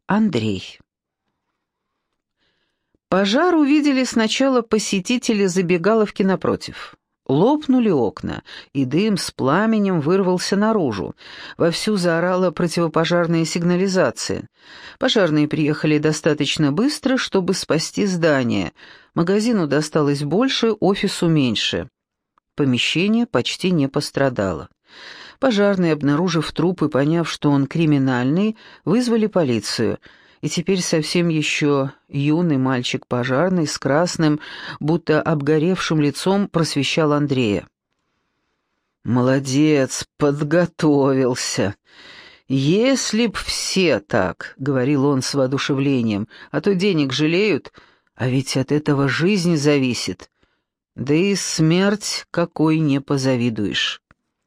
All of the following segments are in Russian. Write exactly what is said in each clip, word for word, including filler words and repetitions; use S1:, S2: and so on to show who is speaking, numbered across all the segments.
S1: Андрей. Пожар увидели сначала посетители забегаловки напротив. Лопнули окна, и дым с пламенем вырвался наружу. Вовсю заорала противопожарная сигнализация. Пожарные приехали достаточно быстро, чтобы спасти здание. Магазину досталось больше, офису меньше. Помещение почти не пострадало. Пожарные, обнаружив труп и поняв, что он криминальный, вызвали полицию. И теперь совсем еще юный мальчик-пожарный с красным, будто обгоревшим лицом просвещал Андрея. «Молодец, подготовился. Если б все так», — говорил он с воодушевлением, — «а то денег жалеют, а ведь от этого жизнь зависит. Да и смерть какой не позавидуешь».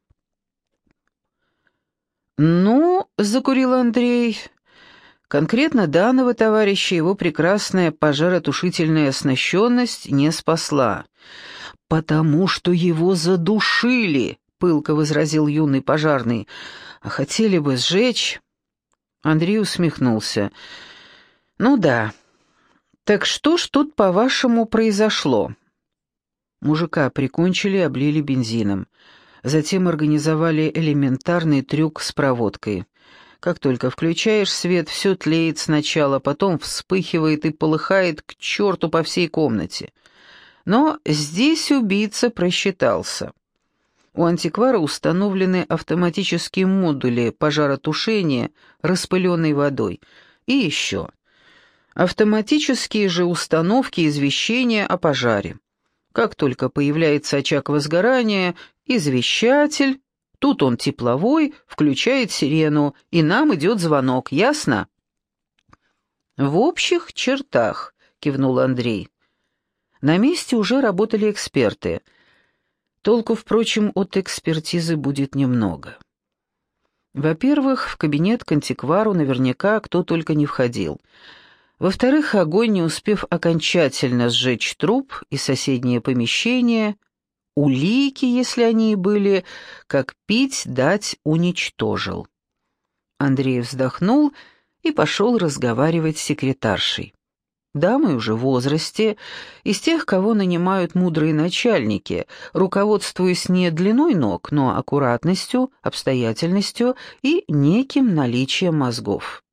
S1: «Ну, — закурил Андрей, — конкретно данного товарища его прекрасная пожаротушительная оснащенность не спасла. «Потому что его задушили», — пылко возразил юный пожарный. «А хотели бы сжечь?» Андрей усмехнулся. «Ну да. Так что ж тут, по-вашему, произошло?» Мужика прикончили, облили бензином. Затем организовали элементарный трюк с проводкой. Как только включаешь свет, все тлеет сначала, потом вспыхивает и полыхает к черту по всей комнате. Но здесь убийца просчитался. У антиквара установлены автоматические модули пожаротушения распыленной водой. И еще. Автоматические же установки извещения о пожаре. Как только появляется очаг возгорания, извещатель... Тут он тепловой, включает сирену, и нам идет звонок, ясно?» «В общих чертах», — кивнул Андрей. На месте уже работали эксперты. Толку, впрочем, от экспертизы будет немного. Во-первых, в кабинет к антиквару наверняка кто только не входил. Во-вторых, огонь, не успев окончательно сжечь труп и соседнее помещение, улики, если они и были, как пить дать, уничтожил. Андрей вздохнул и пошел разговаривать с секретаршей. Дамы уже в возрасте, из тех, кого нанимают мудрые начальники, руководствуясь не длиной ног, но аккуратностью, обстоятельностью и неким наличием мозгов.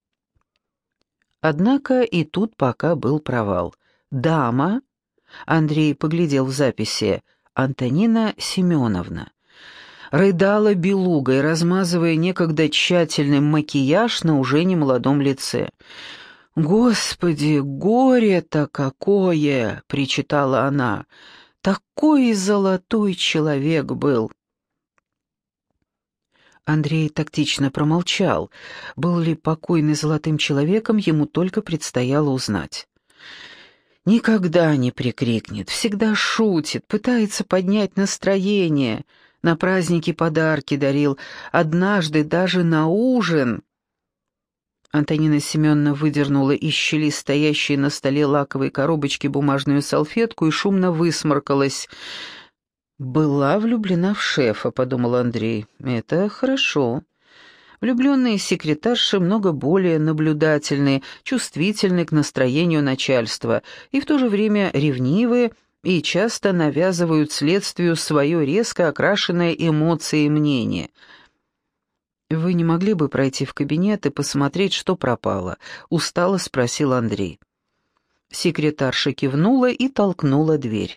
S1: Однако и тут пока был провал. Дама, Андрей поглядел в записи, Антонина Семеновна, рыдала белугой, размазывая некогда тщательный макияж на уже немолодом лице. «Господи, горе-то какое!» — причитала она. «Такой золотой человек был!» Андрей тактично промолчал. Был ли покойный золотым человеком, ему только предстояло узнать. Никогда не прикрикнет, всегда шутит, пытается поднять настроение. На праздники подарки дарил, однажды даже на ужин. Антонина Семеновна выдернула из щели стоящей на столе лаковой коробочки бумажную салфетку и шумно высморкалась. «Была влюблена в шефа», — подумал Андрей. «Это хорошо». Влюбленные секретарши много более наблюдательны, чувствительны к настроению начальства и в то же время ревнивы и часто навязывают следствию свое резко окрашенное эмоции и мнение. «Вы не могли бы пройти в кабинет и посмотреть, что пропало?» — устало спросил Андрей. Секретарша кивнула и толкнула дверь.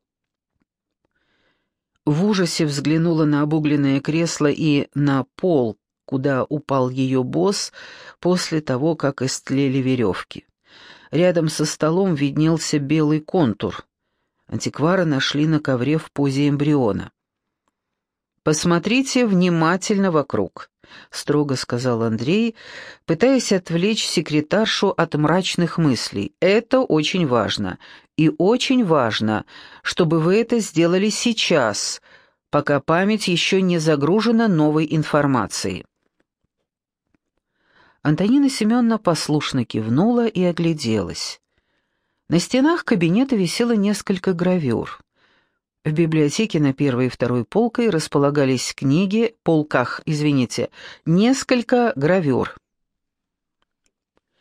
S1: В ужасе взглянула на обугленное кресло и на пол, куда упал ее босс после того, как истлели веревки. Рядом со столом виднелся белый контур. Антиквара нашли на ковре в позе эмбриона. «Посмотрите внимательно вокруг», — строго сказал Андрей, пытаясь отвлечь секретаршу от мрачных мыслей. «Это очень важно. И очень важно, чтобы вы это сделали сейчас, пока память еще не загружена новой информацией». Антонина Семеновна послушно кивнула и огляделась. На стенах кабинета висело несколько гравюр. В библиотеке на первой и второй полкой располагались книги, полках, извините, несколько гравюр.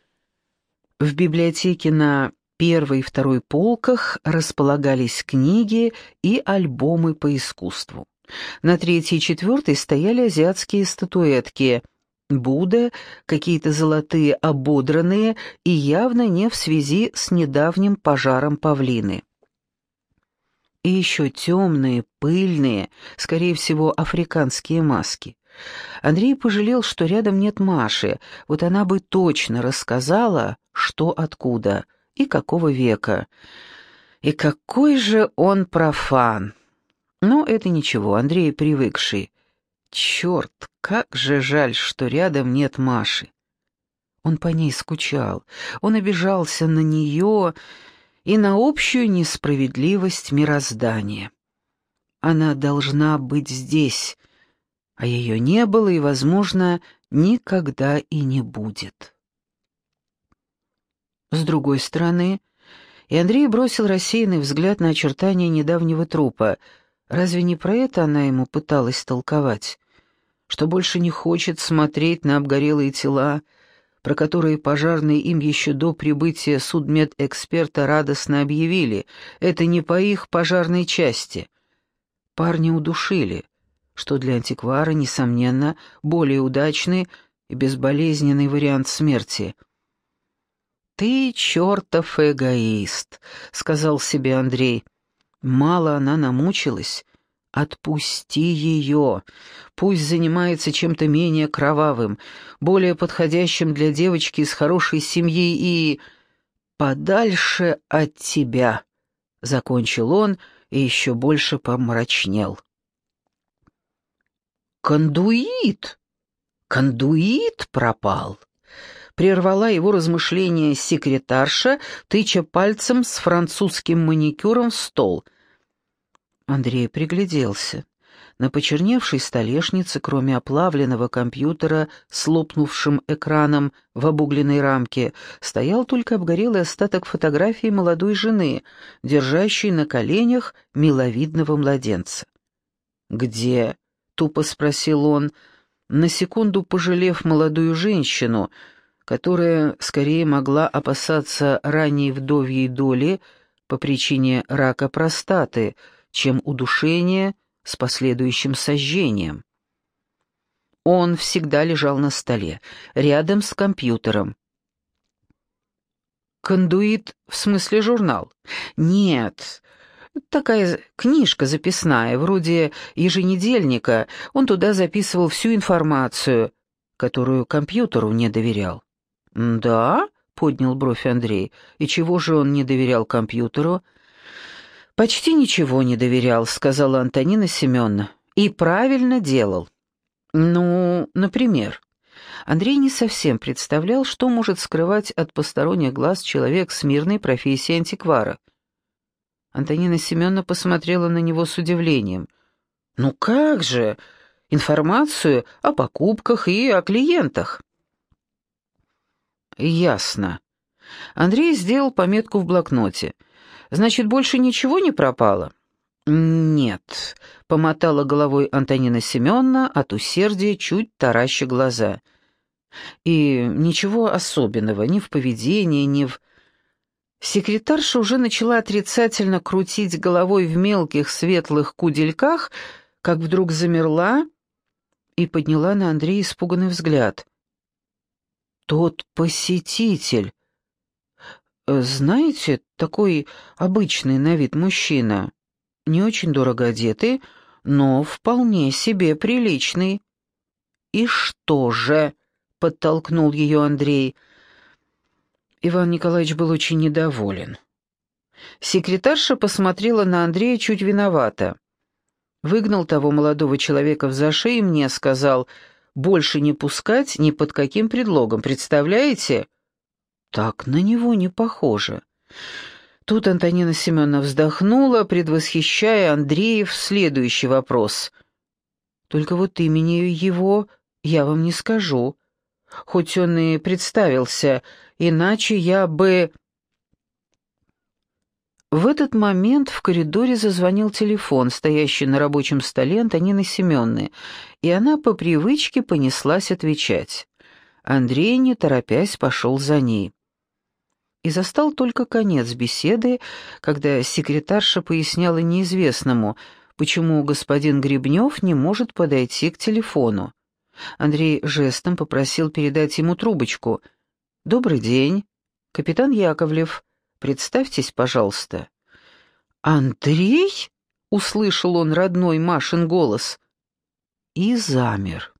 S1: В библиотеке на первой и второй полках располагались книги и альбомы по искусству. На третьей и четвертой стояли азиатские статуэтки, Будда, какие-то золотые ободранные и явно не в связи с недавним пожаром павлины. И еще темные, пыльные, скорее всего, африканские маски. Андрей пожалел, что рядом нет Маши, вот она бы точно рассказала, что откуда и какого века. И какой же он профан! Но это ничего, Андрей привыкший. Черт, как же жаль, что рядом нет Маши. Он по ней скучал, он обижался на нее и на общую несправедливость мироздания. Она должна быть здесь, а ее не было и, возможно, никогда и не будет. С другой стороны, и Андрей бросил рассеянный взгляд на очертания недавнего трупа. Разве не про это она ему пыталась толковать? Что больше не хочет смотреть на обгорелые тела, про которые пожарные им еще до прибытия судмедэксперта радостно объявили, это не по их пожарной части. Парня удушили, что для антиквара, несомненно, более удачный и безболезненный вариант смерти. «Ты чертов эгоист», — сказал себе Андрей. «Мало она намучилась. Отпусти ее. Пусть занимается чем-то менее кровавым, более подходящим для девочки из хорошей семьи и... подальше от тебя», — закончил он и еще больше помрачнел. «Кондуит! Кондуит пропал!» — прервала его размышления секретарша, тыча пальцем с французским маникюром в стол. Андрей пригляделся. На почерневшей столешнице, кроме оплавленного компьютера с лопнувшим экраном в обугленной рамке, стоял только обгорелый остаток фотографии молодой жены, держащей на коленях миловидного младенца. «Где?» — тупо спросил он, на секунду пожалев молодую женщину, которая скорее могла опасаться ранней вдовьей доли по причине рака простаты, чем удушения с последующим сожжением. Он всегда лежал на столе, рядом с компьютером. «Кондуит, в смысле журнал?» «Нет, такая книжка записная, вроде еженедельника. Он туда записывал всю информацию, которую компьютеру не доверял». «Да?» — поднял бровь Андрей. «И чего же он не доверял компьютеру?» «Почти ничего не доверял», — сказала Антонина Семеновна. «И правильно делал». «Ну, например». Андрей не совсем представлял, что может скрывать от посторонних глаз человек с мирной профессией антиквара. Антонина Семеновна посмотрела на него с удивлением. «Ну как же? Информацию о покупках и о клиентах». «Ясно». Андрей сделал пометку в блокноте. «Значит, больше ничего не пропало?» «Нет», — помотала головой Антонина Семеновна, от усердия чуть тараща глаза. «И ничего особенного ни в поведении, ни в...» Секретарша уже начала отрицательно крутить головой в мелких светлых кудельках, как вдруг замерла и подняла на Андрея испуганный взгляд. «Тот посетитель. Знаете, такой обычный на вид мужчина, не очень дорого одетый, но вполне себе приличный». «И что же?» — подтолкнул ее Андрей. Иван Николаевич был очень недоволен. Секретарша посмотрела на Андрея чуть виновато. Выгнал того молодого человека в зашей и мне сказал: «Больше не пускать ни под каким предлогом, представляете?» Так на него не похоже. Тут Антонина Семеновна вздохнула, предвосхищая Андреев следующий вопрос. «Только вот имени его я вам не скажу, хоть он и представился, иначе я бы...» В этот момент в коридоре зазвонил телефон, стоящий на рабочем столе Антонины Семеновны, и она по привычке понеслась отвечать. Андрей, не торопясь, пошел за ней. и застал только конец беседы, когда секретарша поясняла неизвестному, почему господин Гребнев не может подойти к телефону. Андрей жестом попросил передать ему трубочку. «Добрый день, капитан Яковлев. Представьтесь, пожалуйста». «Андрей?» — услышал он родной Машин голос и замер.